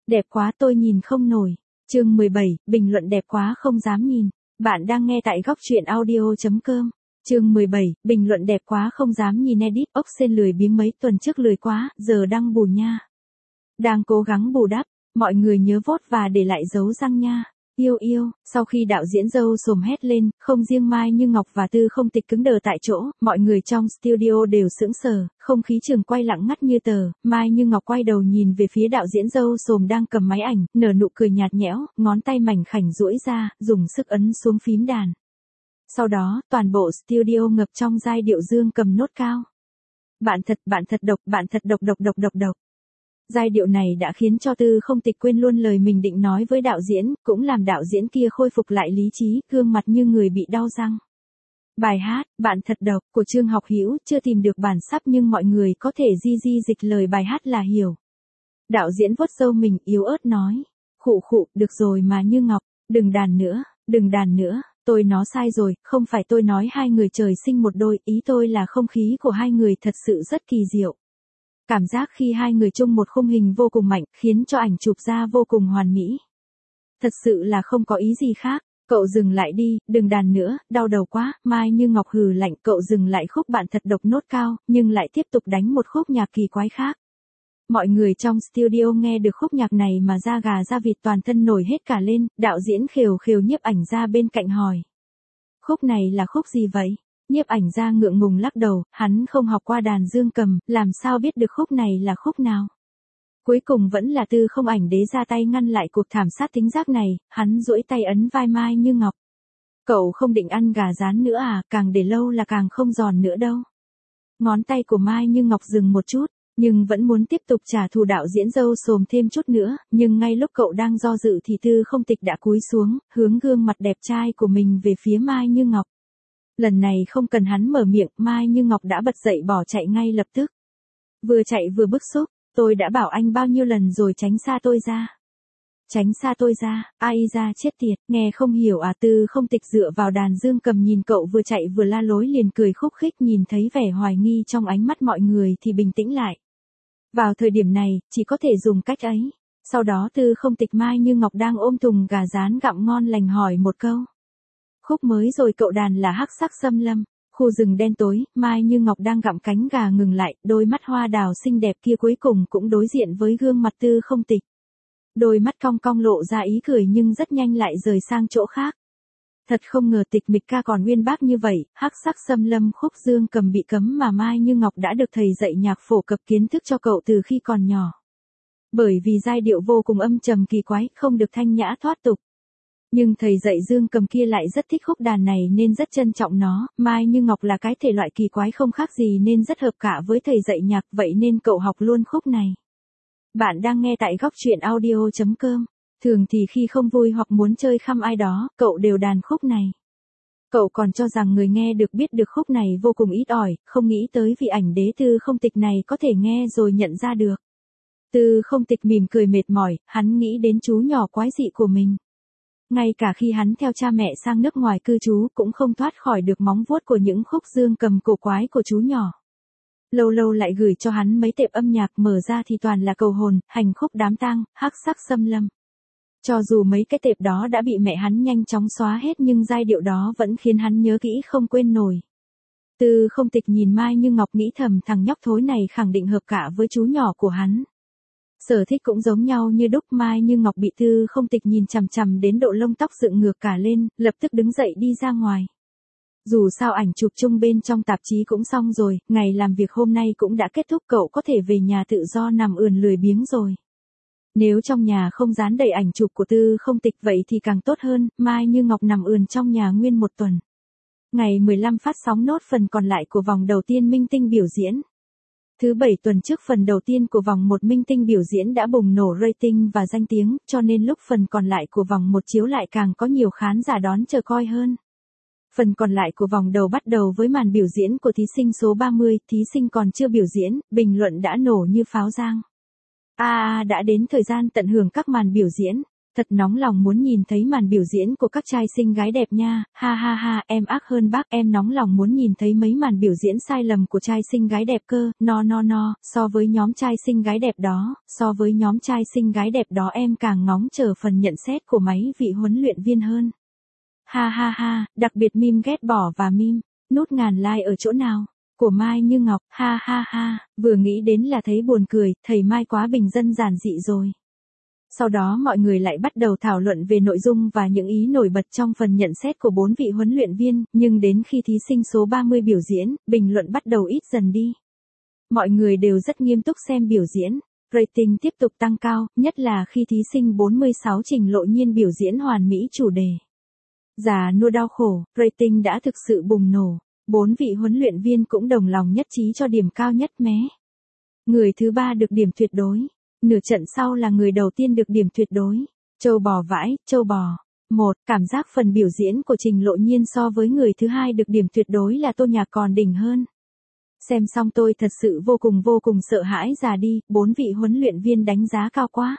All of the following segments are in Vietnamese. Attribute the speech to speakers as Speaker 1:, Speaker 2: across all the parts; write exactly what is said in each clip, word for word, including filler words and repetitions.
Speaker 1: Đẹp quá tôi nhìn không nổi. Chương mười bảy, bình luận đẹp quá không dám nhìn. Bạn đang nghe tại góc truyện audio chấm com. Chương mười bảy, bình luận đẹp quá không dám nhìn edit. Ốc sên lười biếng mấy tuần trước lười quá, giờ đăng bù nha. Đang cố gắng bù đắp, mọi người nhớ vote và để lại dấu răng nha. Yêu yêu, sau khi đạo diễn dâu xồm hét lên, không riêng Mai Như Ngọc và Tư Không Tịch cứng đờ tại chỗ, mọi người trong studio đều sững sờ, không khí trường quay lặng ngắt như tờ. Mai Như Ngọc quay đầu nhìn về phía đạo diễn dâu xồm đang cầm máy ảnh, nở nụ cười nhạt nhẽo, ngón tay mảnh khảnh duỗi ra, dùng sức ấn xuống phím đàn. Sau đó, toàn bộ studio ngập trong giai điệu dương cầm nốt cao. Bạn thật, bạn thật độc, bạn thật độc độc độc độc độc. Giai điệu này đã khiến cho Tư Không Tịch quên luôn lời mình định nói với đạo diễn, cũng làm đạo diễn kia khôi phục lại lý trí, gương mặt như người bị đau răng. Bài hát, Bạn Thật Độc, của Trương Học Hữu chưa tìm được bản sắp nhưng mọi người có thể di di dịch lời bài hát là hiểu. Đạo diễn vuốt râu mình yếu ớt nói. Khụ khụ, được rồi mà Như Ngọc, đừng đàn nữa, đừng đàn nữa, tôi nói sai rồi, không phải tôi nói hai người trời sinh một đôi, ý tôi là không khí của hai người thật sự rất kỳ diệu. Cảm giác khi hai người chung một khung hình vô cùng mạnh, khiến cho ảnh chụp ra vô cùng hoàn mỹ. Thật sự là không có ý gì khác. Cậu dừng lại đi, đừng đàn nữa, đau đầu quá. Mai Như Ngọc hừ lạnh, cậu dừng lại khúc Bạn Thật Độc nốt cao, nhưng lại tiếp tục đánh một khúc nhạc kỳ quái khác. Mọi người trong studio nghe được khúc nhạc này mà da gà da vịt toàn thân nổi hết cả lên, đạo diễn khều khều nhiếp ảnh ra bên cạnh hỏi. Khúc này là khúc gì vậy? Nhiếp ảnh ra ngượng ngùng lắc đầu, hắn không học qua đàn dương cầm, làm sao biết được khúc này là khúc nào. Cuối cùng vẫn là Tư Không Ảnh Đế ra tay ngăn lại cuộc thảm sát thính giác này, hắn duỗi tay ấn vai Mai Như Ngọc. Cậu không định ăn gà rán nữa à, càng để lâu là càng không giòn nữa đâu. Ngón tay của Mai Như Ngọc dừng một chút, nhưng vẫn muốn tiếp tục trả thù đạo diễn dâu xồm thêm chút nữa, nhưng ngay lúc cậu đang do dự thì Tư Không Tịch đã cúi xuống, hướng gương mặt đẹp trai của mình về phía Mai Như Ngọc. Lần này không cần hắn mở miệng, Mai Như Ngọc đã bật dậy bỏ chạy ngay lập tức. Vừa chạy vừa bức xúc, tôi đã bảo anh bao nhiêu lần rồi tránh xa tôi ra. Tránh xa tôi ra, ai ra chết tiệt, nghe không hiểu à. Tư Không Tịch dựa vào đàn dương cầm nhìn cậu vừa chạy vừa la lối liền cười khúc khích, nhìn thấy vẻ hoài nghi trong ánh mắt mọi người thì bình tĩnh lại. Vào thời điểm này, chỉ có thể dùng cách ấy. Sau đó Tư Không Tịch Mai Như Ngọc đang ôm thùng gà rán gặm ngon lành hỏi một câu. Khúc mới rồi cậu đàn là Hắc Sắc Xâm Lâm. Khu rừng đen tối, Mai Như Ngọc đang gặm cánh gà ngừng lại, đôi mắt hoa đào xinh đẹp kia cuối cùng cũng đối diện với gương mặt Tư Không Tịch. Đôi mắt cong cong lộ ra ý cười nhưng rất nhanh lại rời sang chỗ khác. Thật không ngờ Tịch Mịch ca còn uyên bác như vậy, Hắc Sắc Xâm Lâm khúc dương cầm bị cấm mà Mai Như Ngọc đã được thầy dạy nhạc phổ cập kiến thức cho cậu từ khi còn nhỏ. Bởi vì giai điệu vô cùng âm trầm kỳ quái, không được thanh nhã thoát tục. Nhưng thầy dạy dương cầm kia lại rất thích khúc đàn này nên rất trân trọng nó. Mai Như Ngọc là cái thể loại kỳ quái không khác gì nên rất hợp cả với thầy dạy nhạc, vậy nên cậu học luôn khúc này. Bạn đang nghe tại góc truyện audio chấm com. Thường thì khi không vui hoặc muốn chơi khăm ai đó, cậu đều đàn khúc này. Cậu còn cho rằng người nghe được biết được khúc này vô cùng ít ỏi, không nghĩ tới vị ảnh đế Tư Không Tịch này có thể nghe rồi nhận ra được. Tư Không Tịch mỉm cười mệt mỏi, hắn nghĩ đến chú nhỏ quái dị của mình. Ngay cả khi hắn theo cha mẹ sang nước ngoài cư trú cũng không thoát khỏi được móng vuốt của những khúc dương cầm cổ quái của chú nhỏ. Lâu lâu lại gửi cho hắn mấy tệp âm nhạc, mở ra thì toàn là Cầu Hồn, Hành Khúc Đám tang, Hắc Sắc Xâm Lâm. Cho dù mấy cái tệp đó đã bị mẹ hắn nhanh chóng xóa hết nhưng giai điệu đó vẫn khiến hắn nhớ kỹ không quên nổi. Tư Không Tịch nhìn Mai Như Ngọc nghĩ thầm thằng nhóc thối này khẳng định hợp cả với chú nhỏ của hắn. Sở thích cũng giống nhau như đúc. Mai Như Ngọc bị Tư Không Tịch nhìn chằm chằm đến độ lông tóc dựng ngược cả lên, lập tức đứng dậy đi ra ngoài. Dù sao ảnh chụp chung bên trong tạp chí cũng xong rồi, ngày làm việc hôm nay cũng đã kết thúc, cậu có thể về nhà tự do nằm ườn lười biếng rồi. Nếu trong nhà không dán đầy ảnh chụp của Tư Không Tịch vậy thì càng tốt hơn. Mai Như Ngọc nằm ườn trong nhà nguyên một tuần. Ngày mười lăm phát sóng nốt phần còn lại của vòng đầu tiên minh tinh biểu diễn. Thứ bảy tuần trước phần đầu tiên của vòng một minh tinh biểu diễn đã bùng nổ rating và danh tiếng, cho nên lúc phần còn lại của vòng một chiếu lại càng có nhiều khán giả đón chờ coi hơn. Phần còn lại của vòng đầu bắt đầu với màn biểu diễn của thí sinh số ba mươi, thí sinh còn chưa biểu diễn, bình luận đã nổ như pháo giang. À, đã đến thời gian tận hưởng các màn biểu diễn. Thật nóng lòng muốn nhìn thấy màn biểu diễn của các trai xinh gái đẹp nha, ha ha ha, em ác hơn bác, em nóng lòng muốn nhìn thấy mấy màn biểu diễn sai lầm của trai xinh gái đẹp cơ, no no no, so với nhóm trai xinh gái đẹp đó, so với nhóm trai xinh gái đẹp đó em càng ngóng chờ phần nhận xét của mấy vị huấn luyện viên hơn. Ha ha ha, đặc biệt meme ghét bỏ và meme, nút ngàn like ở chỗ nào? Của Mai Như Ngọc, ha ha ha, vừa nghĩ đến là thấy buồn cười, thầy Mai quá bình dân giản dị rồi. Sau đó mọi người lại bắt đầu thảo luận về nội dung và những ý nổi bật trong phần nhận xét của bốn vị huấn luyện viên, nhưng đến khi thí sinh số ba mươi biểu diễn, bình luận bắt đầu ít dần đi. Mọi người đều rất nghiêm túc xem biểu diễn, rating tiếp tục tăng cao, nhất là khi thí sinh bốn mươi sáu Trình Lộ Nhiên biểu diễn hoàn mỹ chủ đề. Già nua đau khổ, rating đã thực sự bùng nổ, bốn vị huấn luyện viên cũng đồng lòng nhất trí cho điểm cao nhất mé. Người thứ ba được điểm tuyệt đối. Nửa trận sau là người đầu tiên được điểm tuyệt đối. Châu bò vãi, châu bò. Một, cảm giác phần biểu diễn của Trình Lộ Nhiên so với người thứ hai được điểm tuyệt đối là Tô Nhạc còn đỉnh hơn. Xem xong tôi thật sự vô cùng vô cùng sợ hãi già đi, bốn vị huấn luyện viên đánh giá cao quá.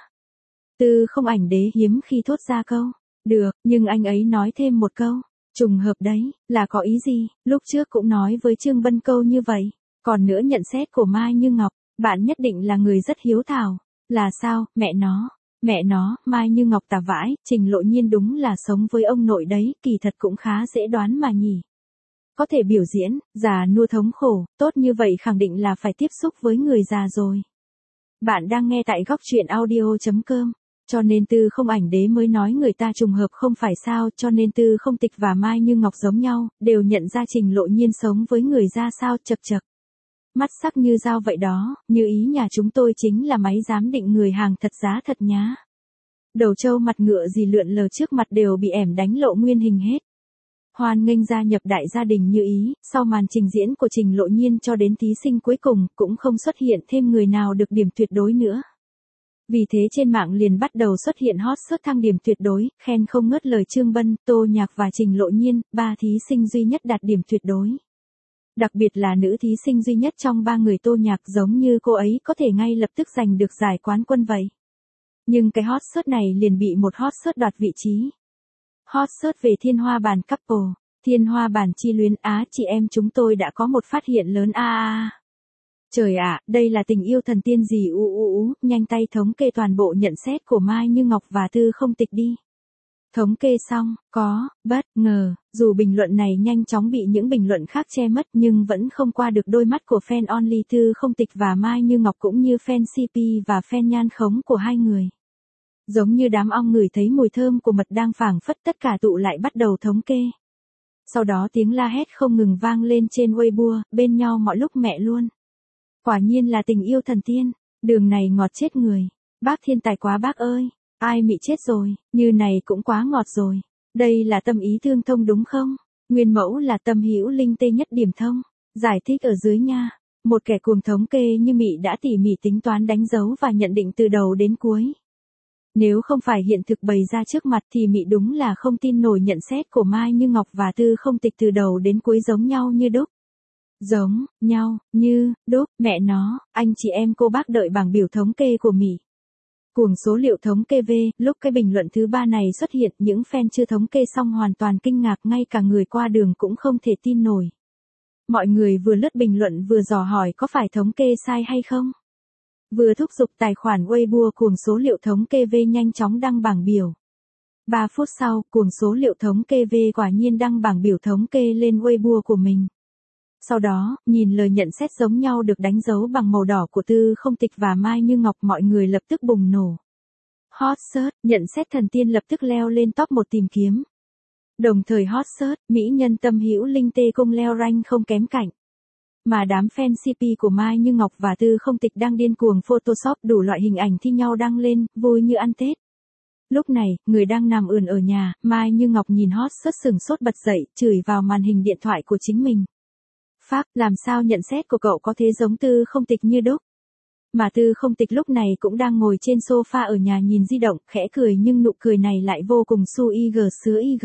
Speaker 1: Tư không ảnh đế hiếm khi thốt ra câu. Được, nhưng anh ấy nói thêm một câu. Trùng hợp đấy, là có ý gì, lúc trước cũng nói với Trương Bân câu như vậy. Còn nữa nhận xét của Mai Như Ngọc, bạn nhất định là người rất hiếu thảo. Là sao, mẹ nó, mẹ nó, Mai Như Ngọc tà vãi, Trình Lộ Nhiên đúng là sống với ông nội đấy, kỳ thật cũng khá dễ đoán mà nhỉ. Có thể biểu diễn, già nua thống khổ, tốt như vậy khẳng định là phải tiếp xúc với người già rồi. Bạn đang nghe tại góc truyện audio chấm com. Cho nên Tư không ảnh đế mới nói người ta trùng hợp không phải sao, cho nên Tư không tịch và Mai Như Ngọc giống nhau, đều nhận ra Trình Lộ Nhiên sống với người ra sao, chật chật. Mắt sắc như dao vậy đó, như ý nhà chúng tôi chính là máy giám định người hàng thật giá thật nhá. Đầu trâu mặt ngựa gì lượn lờ trước mặt đều bị ẻm đánh lộ nguyên hình hết. Hoan nghênh gia nhập đại gia đình như ý, sau màn trình diễn của Trình Lộ Nhiên cho đến thí sinh cuối cùng cũng không xuất hiện thêm người nào được điểm tuyệt đối nữa. Vì thế trên mạng liền bắt đầu xuất hiện hot search thăng điểm tuyệt đối, khen không ngớt lời Trương Bân, Tô Nhạc và Trình Lộ Nhiên, ba thí sinh duy nhất đạt điểm tuyệt đối. Đặc biệt là nữ thí sinh duy nhất trong ba người Tô Nhạc giống như cô ấy có thể ngay lập tức giành được giải quán quân vậy. Nhưng cái hot search này liền bị một hot search đoạt vị trí. Hot search về Thiên Hoa Bản couple, Thiên Hoa Bản chi luyến Á chị em chúng tôi đã có một phát hiện lớn a a. Trời ạ, đây là tình yêu thần tiên gì u u u, nhanh tay thống kê toàn bộ nhận xét của Mai Như Ngọc và Tư không tịch đi. Thống kê xong, có, bất ngờ, dù bình luận này nhanh chóng bị những bình luận khác che mất nhưng vẫn không qua được đôi mắt của fan only Tư không tịch và Mai Như Ngọc cũng như fan xê pê và fan nhan khống của hai người. Giống như đám ong ngửi thấy mùi thơm của mật đang phảng phất tất cả tụ lại bắt đầu thống kê. Sau đó tiếng la hét không ngừng vang lên trên Weibo, bên nhau mọi lúc mẹ luôn. Quả nhiên là tình yêu thần tiên, đường này ngọt chết người. Bác thiên tài quá bác ơi, ai mị chết rồi, như này cũng quá ngọt rồi. Đây là tâm ý thương thông đúng không? Nguyên mẫu là tâm hữu linh tê nhất điểm thông. Giải thích ở dưới nha. Một kẻ cuồng thống kê như mị đã tỉ mỉ tính toán đánh dấu và nhận định từ đầu đến cuối. Nếu không phải hiện thực bày ra trước mặt thì mị đúng là không tin nổi nhận xét của Mai Như Ngọc và Tư không tịch từ đầu đến cuối giống nhau như đúc. Giống, nhau, như, đúc, mẹ nó, anh chị em cô bác đợi bảng biểu thống kê của mị. Cuồng số liệu thống kê V, lúc cái bình luận thứ ba này xuất hiện những fan chưa thống kê xong hoàn toàn kinh ngạc ngay cả người qua đường cũng không thể tin nổi. Mọi người vừa lướt bình luận vừa dò hỏi có phải thống kê sai hay không. Vừa thúc giục tài khoản Weibo cuồng số liệu thống kê V nhanh chóng đăng bảng biểu. ba phút sau, cuồng số liệu thống kê V quả nhiên đăng bảng biểu thống kê lên Weibo của mình. Sau đó, nhìn lời nhận xét giống nhau được đánh dấu bằng màu đỏ của Tư không tịch và Mai Như Ngọc mọi người lập tức bùng nổ. Hot search, nhận xét thần tiên lập tức leo lên top một tìm kiếm. Đồng thời hot search, mỹ nhân tâm hữu linh tê cung leo rank không kém cạnh. Mà đám fan xê pê của Mai Như Ngọc và Tư không tịch đang điên cuồng Photoshop đủ loại hình ảnh thi nhau đăng lên, vui như ăn Tết. Lúc này, người đang nằm ườn ở nhà, Mai Như Ngọc nhìn hot search sừng sốt bật dậy, chửi vào màn hình điện thoại của chính mình. Pháp, làm sao nhận xét của cậu có thế giống Tư không tịch như đúc. Mà Tư không tịch lúc này cũng đang ngồi trên sofa ở nhà nhìn di động, khẽ cười nhưng nụ cười này lại vô cùng su ig sứa ig.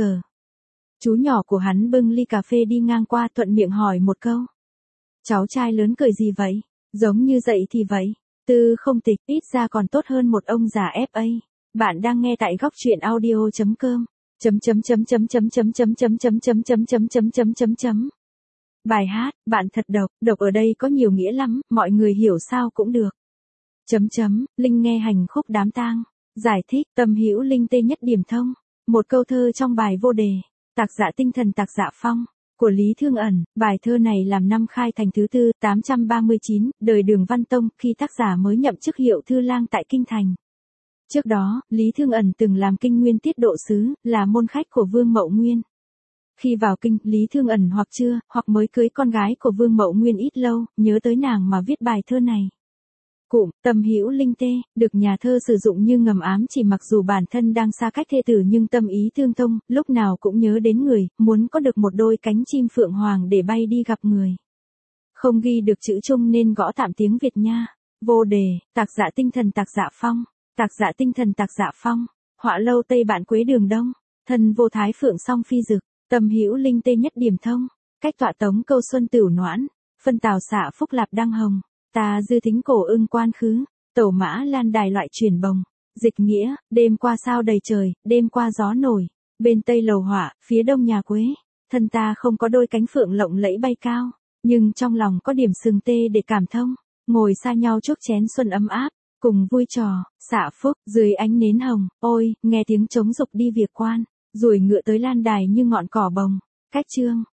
Speaker 1: Chú nhỏ của hắn bưng ly cà phê đi ngang qua thuận miệng hỏi một câu. Cháu trai lớn cười gì vậy? Giống như dậy thì vậy. Tư không tịch, ít ra còn tốt hơn một ông già ép a. Bạn đang nghe tại góc truyện audio chấm com. Chấm chấm chấm chấm chấm chấm chấm chấm chấm chấm chấm chấm chấm chấm chấm chấm. Bài hát, bạn thật độc, độc ở đây có nhiều nghĩa lắm, mọi người hiểu sao cũng được. Chấm chấm, Linh nghe hành khúc đám tang. Giải thích, Tâm Hữu Linh tê nhất điểm thông. Một câu thơ trong bài vô đề. Tạc Dạ Tinh Thần Tạc Dạ Phong. Của Lý Thương Ẩn, bài thơ này làm năm khai thành thứ tư, tám trăm ba mươi chín, đời Đường Văn Tông, khi tác giả mới nhậm chức hiệu thư lang tại Kinh Thành. Trước đó, Lý Thương Ẩn từng làm Kinh Nguyên tiết độ sứ, là môn khách của Vương Mậu Nguyên. Khi vào kinh, Lý Thương Ẩn hoặc chưa, hoặc mới cưới con gái của Vương Mậu Nguyên ít lâu, nhớ tới nàng mà viết bài thơ này. Cụm, Tâm Hữu Linh tê, được nhà thơ sử dụng như ngầm ám chỉ mặc dù bản thân đang xa cách thê tử nhưng tâm ý tương thông, lúc nào cũng nhớ đến người, muốn có được một đôi cánh chim phượng hoàng để bay đi gặp người. Không ghi được chữ Trung nên gõ tạm tiếng Việt nha. Vô đề, Tạc Dạ Tinh Thần Tạc Dạ Phong. Tạc Dạ Tinh Thần Tạc Dạ Phong. Họa lâu Tây Bạn Quế Đường Đông. Thân vô thái phượng song phi dực. Tâm Hữu Linh tê nhất điểm thông. Cách tọa tống câu xuân tửu noãn. Phân tào xạ phúc lạp đăng hồng. Ta dư thính cổ ưng quan khứ. Tẩu mã lan đài loại chuyển bồng. Dịch nghĩa, đêm qua sao đầy trời, đêm qua gió nổi. Bên tây lầu họa, phía đông nhà Quế. Thân ta không có đôi cánh phượng lộng lẫy bay cao. Nhưng trong lòng có điểm sừng tê để cảm thông. Ngồi xa nhau chuốc chén xuân ấm áp. Cùng vui trò, xạ phúc, dưới ánh nến hồng, ôi, nghe tiếng trống dục đi việc quan, ruồi ngựa tới lan đài như ngọn cỏ bồng. Cách chương,